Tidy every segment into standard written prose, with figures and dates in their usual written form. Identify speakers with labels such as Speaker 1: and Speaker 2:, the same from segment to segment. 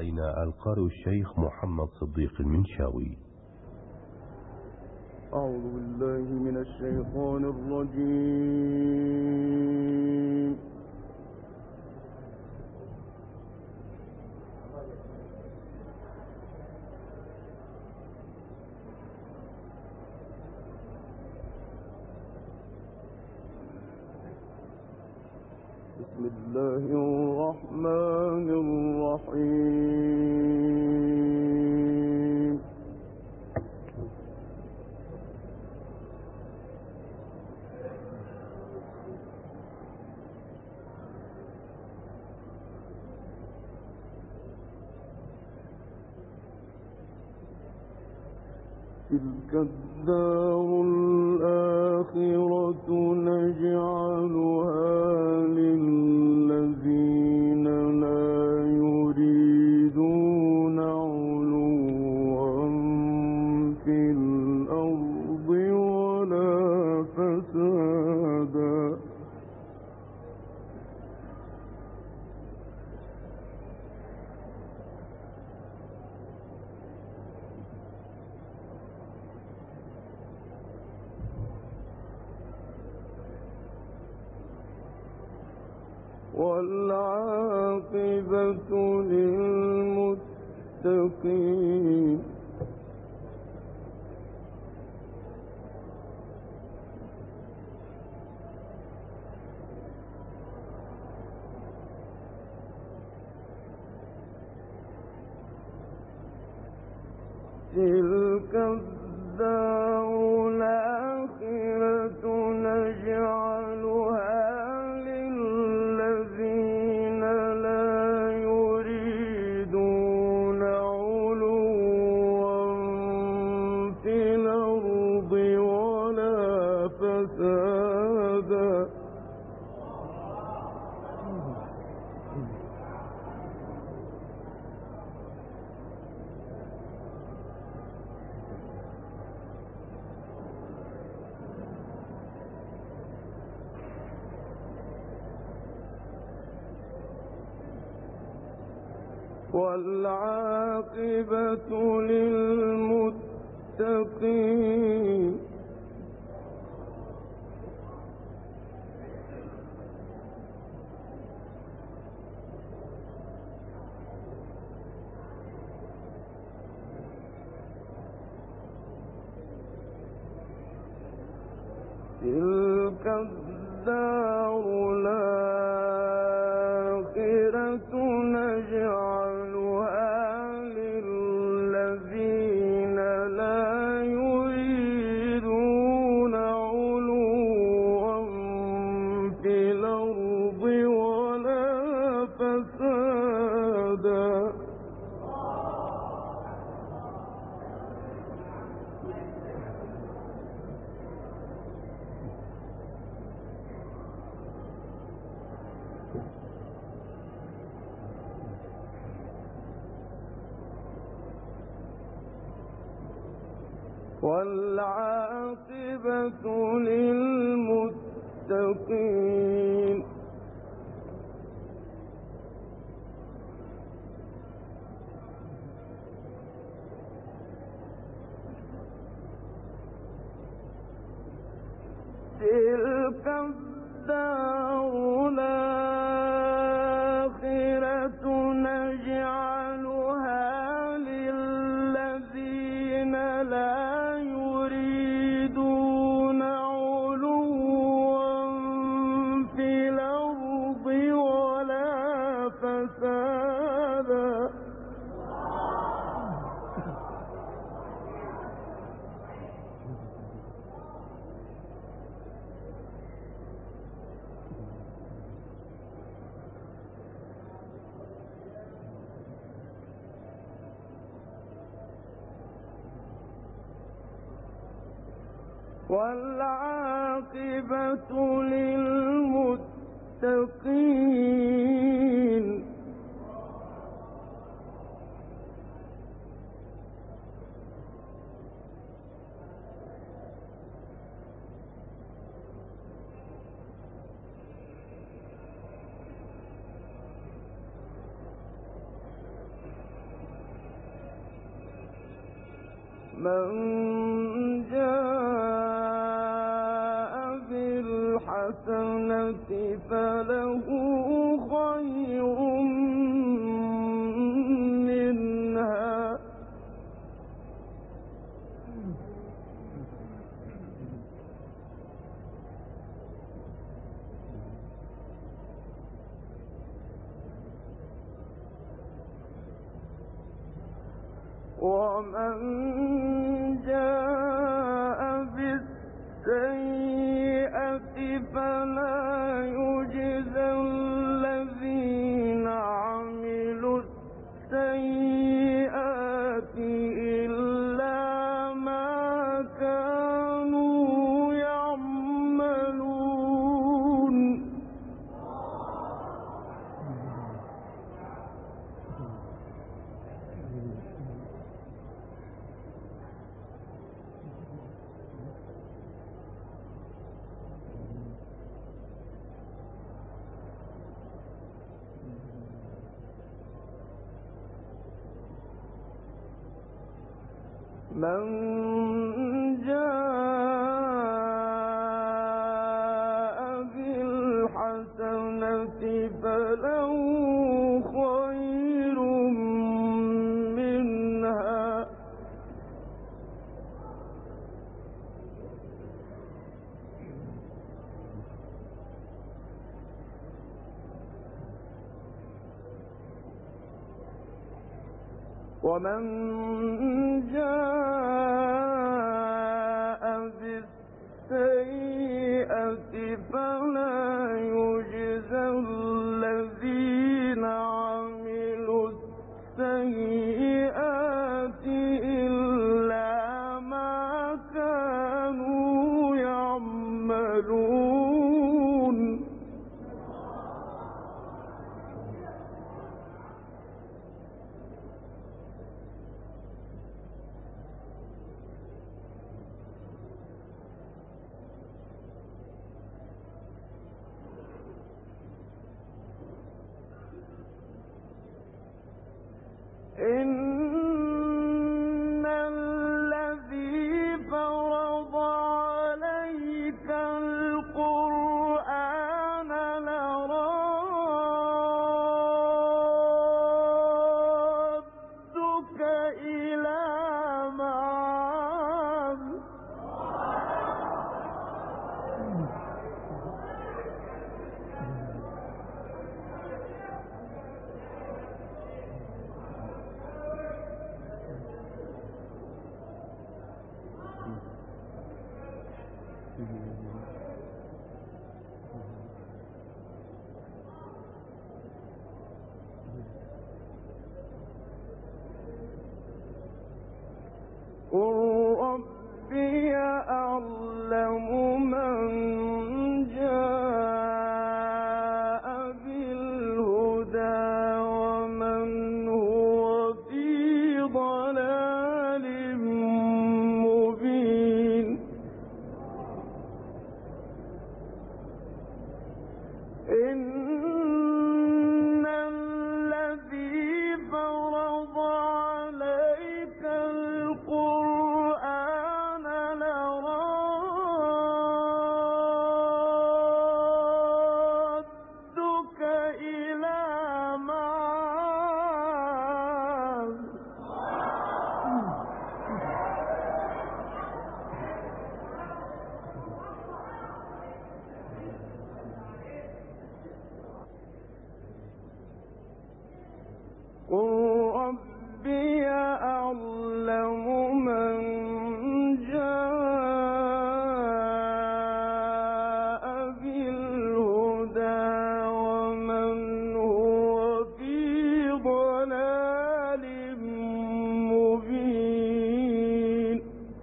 Speaker 1: علينا القارئ الشيخ محمد صديق المنشاوي.
Speaker 2: أعوذ بالله من الشيطان الرجيم. بسم الله الرحمن الرحيم. تلك الدار الآخرة نجعلها للذين لا يريدون علوا في الأرض ولا فسادا. والعاقبة للمتقين. تلك الدار الآخرة نجعلها للذين لا يريدون علوا في الأرض ولا فسادا. والعاقبة للمتقين. تلك الدار الآخرة نجعلها للذين لا يريدون علوا في الأرض ولا فسادا. والعاقبة للمتقين. تلك الدار الآخرة نجعلها للذين لا يريدون علوا في الأرض ولا فسادا. والعاقبة للمتقين. من جاء بالحسنة فله خير منها ومن جاء بالسيئة فلا يجزى الذين عملوا السيئات إلا ما كانوا يعملون من جاء بالحسنة فله خير منها ومن جاء بالسيئة فلا يجزى الذين عملوا السيئات إلا ما كانوا يعملون إن الذي فرض عليك القرآن لرادك إلى معاد قل ربي أعلم من جاء بالهدى ومن هو في ضلال مبين إن الذي فرض عليك القرآن لرادك إلى معاد قل ربي أعلم من جاء بالهدى ومن هو في ضلال مبين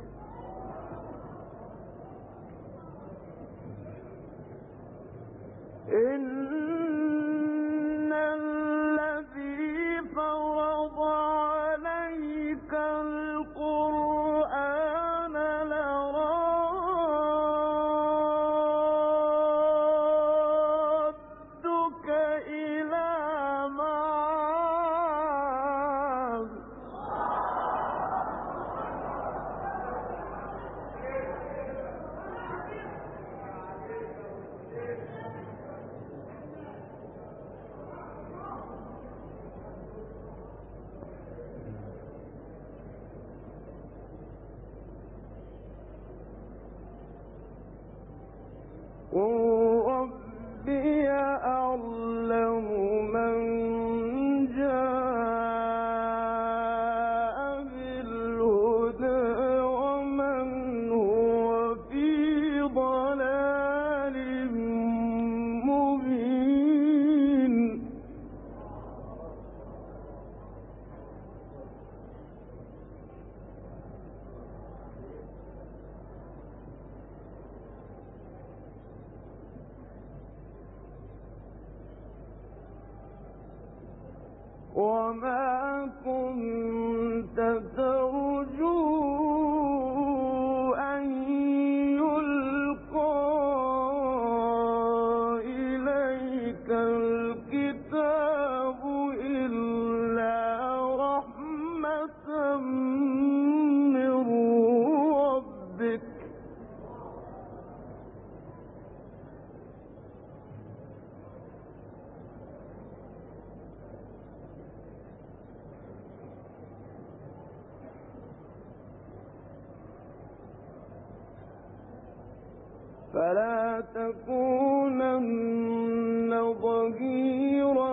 Speaker 2: إن الذي فرض عليك القرآن لرادك إلى معاد. وما كنت ترجو أن يلقى إليك الكتاب إلا رحمة من ربك فلا تكونن ظهيرا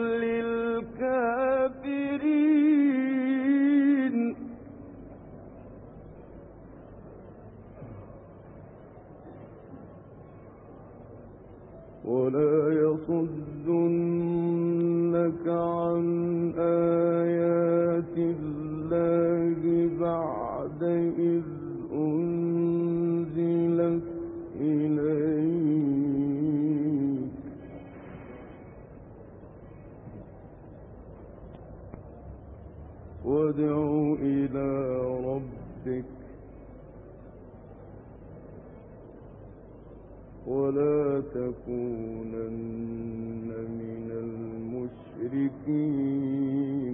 Speaker 2: للكافرين ولا يصدنك عن آيات الله بعد إذ أنزلت إليك وادع إلى ربك ولا تكونن من المشركين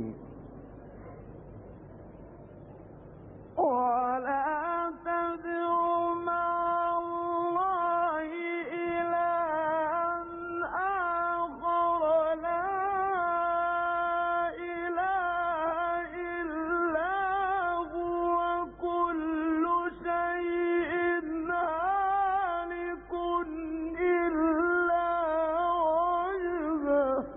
Speaker 2: ولا تدع مع الله إلها آخر لا إله إلا هو كل شيء هالك إلا وجهه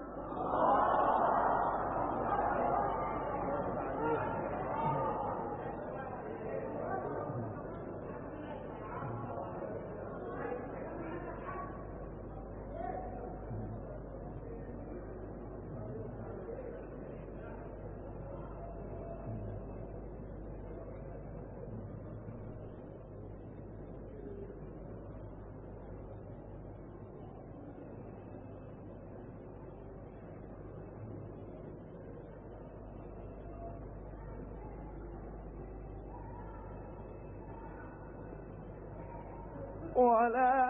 Speaker 2: ولا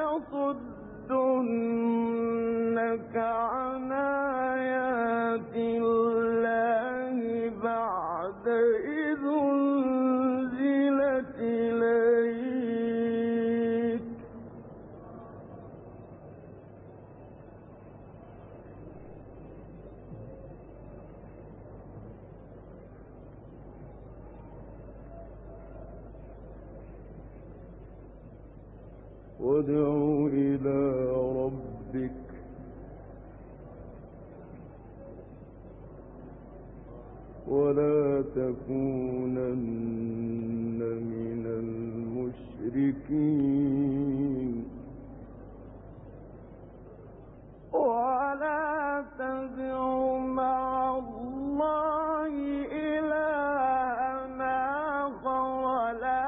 Speaker 2: يصدنك عن آيات الله بعد إذ أنزلت إليك وادع إلى ربك ولا تكونن من المشركين ولا تدع مع الله إلها آخر لا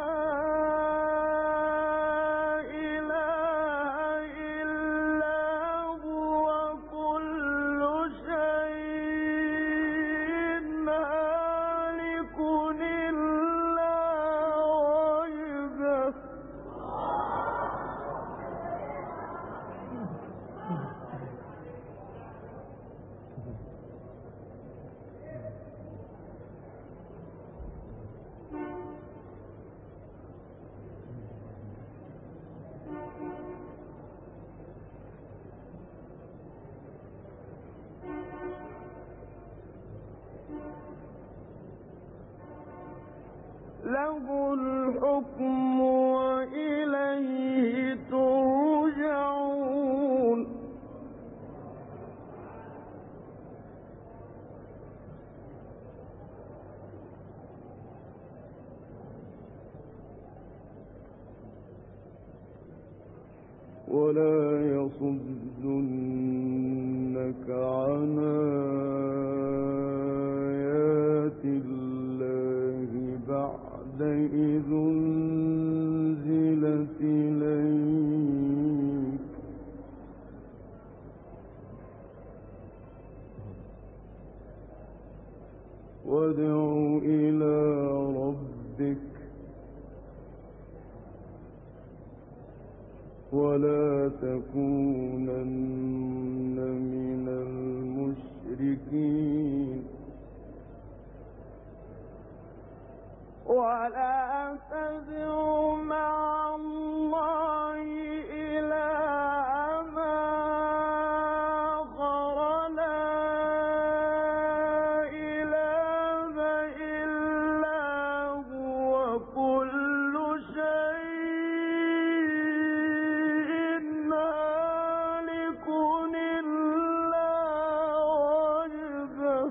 Speaker 2: له الحكم وإليه ترجعون ولا يصدنك عن آيات الله بعد إذ أنزلت إليك وادع إلى ربك ولا تكونن من المشركين ولا تدع مع الله إلها آخر لا إله إلا هو كل شيء هالك إلا وجهه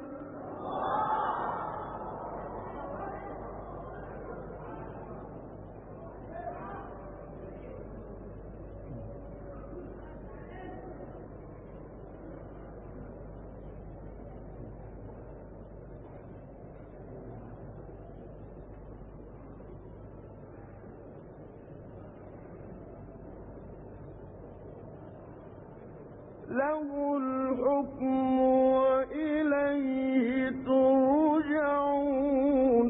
Speaker 2: له الحكم وإليه ترجعون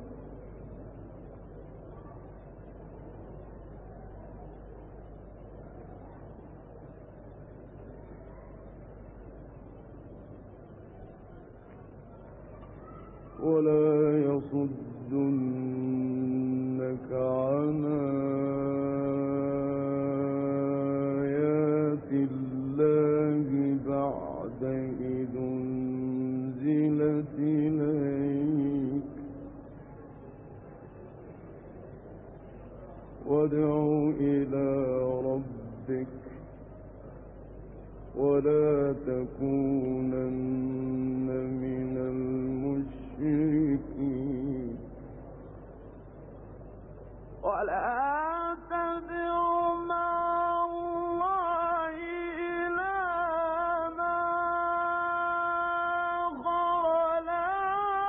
Speaker 2: ولا يصدنك عن آيات الله بعد إذ أنزلت إليك وادع إلى ربك ولا تكونن من المشركين ولا تدع مع الله إلها آخر لا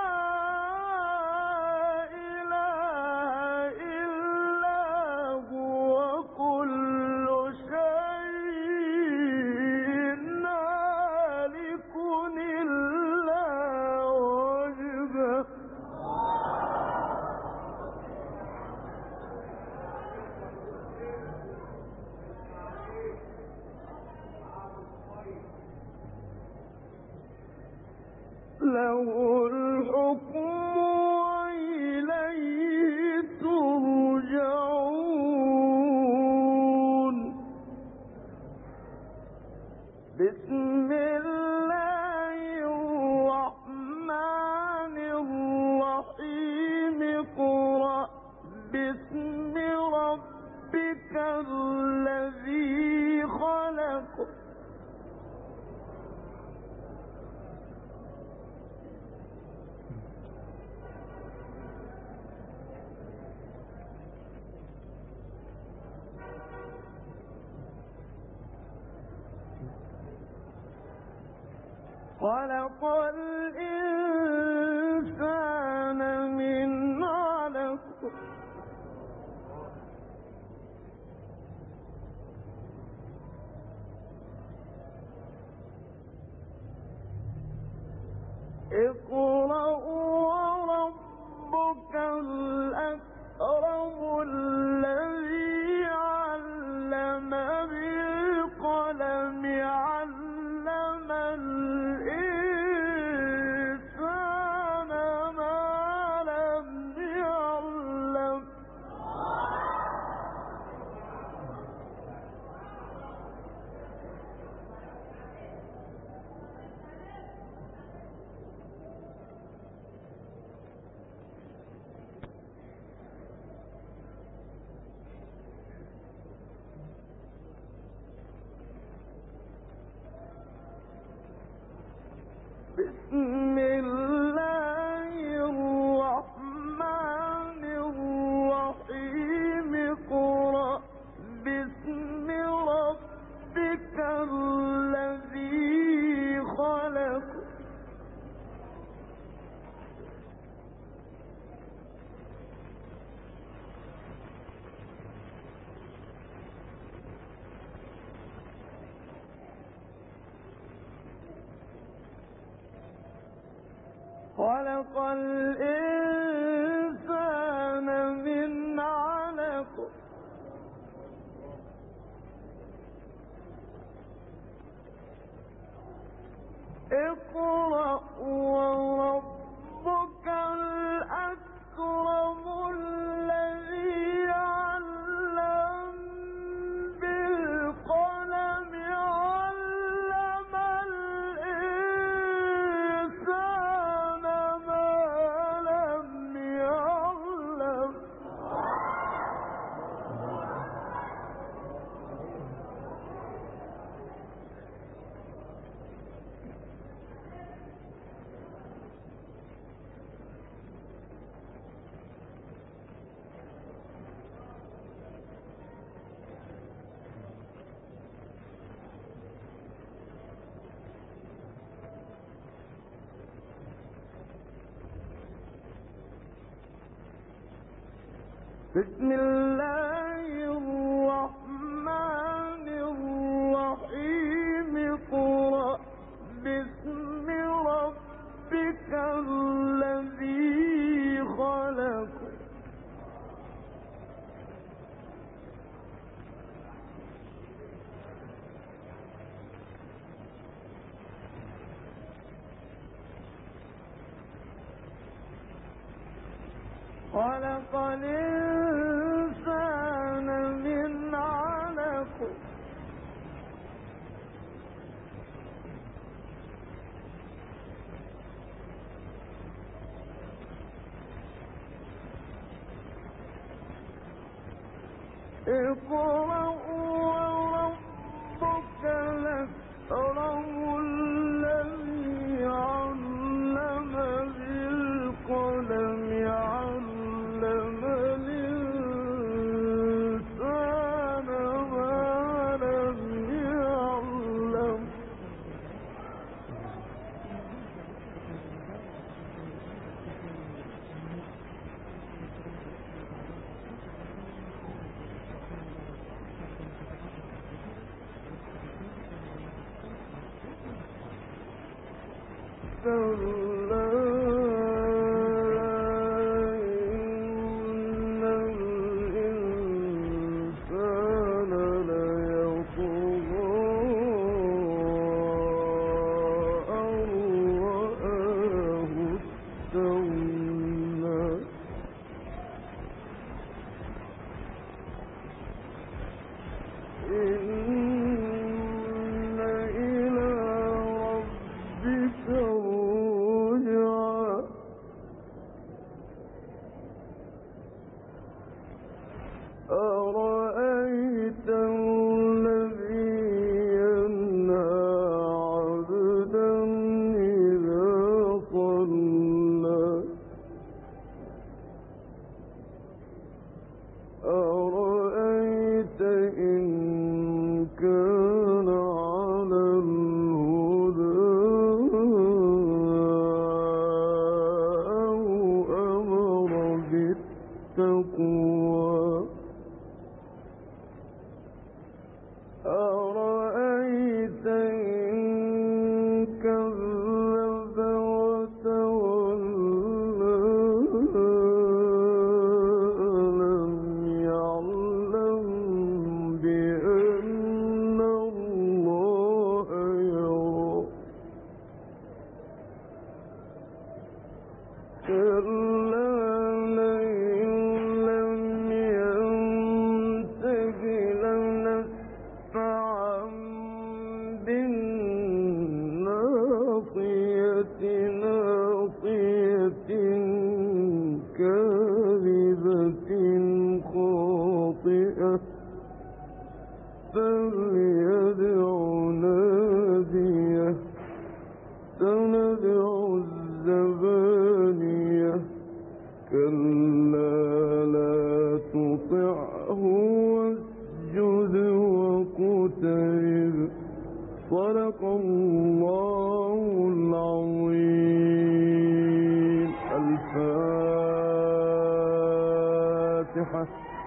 Speaker 2: إله إلا هو كل شيء هالك إلا وجهه له الحكم وإليه ترجعون بسم الله الرحمن الرحيم اقرأ باسم ربك الذي خلق خلق الإنسان من علق اقرأ وربك الأكرم الذي علم بالقلم علم الإنسان خلق الإنسان من علق اقرأ وربك الأكرم الذي علم بالقلم علم الإنسان ما لم يعلم بسم الله الرحمن الرحيم اقرأ باسم ربك الذي خلق خلق الإنسان من علق اقرأ وربك الأكرم الذي علم بالقلم علم الإنسان ما لم يعلم كلا إن الإنسان ليطغى أن رآه استغنى إن إلى ربك الرجعى أرأيت الذي ينهى عبدا إذا صلى أرأيت إن كان على الهدى أو أمر بالتقوى أرأيت إن كذب وتولى ألم يعلم بأن الله يرى كلا لئن لم ينته لنسفعا بالناصية ناصية كاذبة خاطئة فليدع ناديه سندع الزبانية كلا لا تطعه واسجد واقترب صدق الله العظيم. الفاتحة.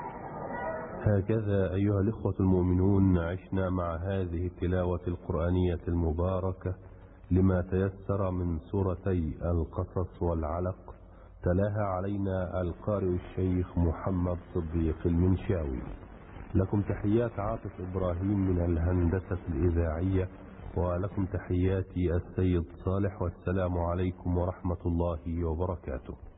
Speaker 1: هكذا أيها الإخوة المؤمنون عشنا مع هذه التلاوة القرآنية المباركة لما تيسر من سورتي القصص والعلق، تلاها علينا القارئ الشيخ محمد صديق المنشاوي. لكم تحيات عاطف إبراهيم من الهندسة الإذاعية، ولكم تحياتي السيد صالح، والسلام عليكم ورحمة الله وبركاته.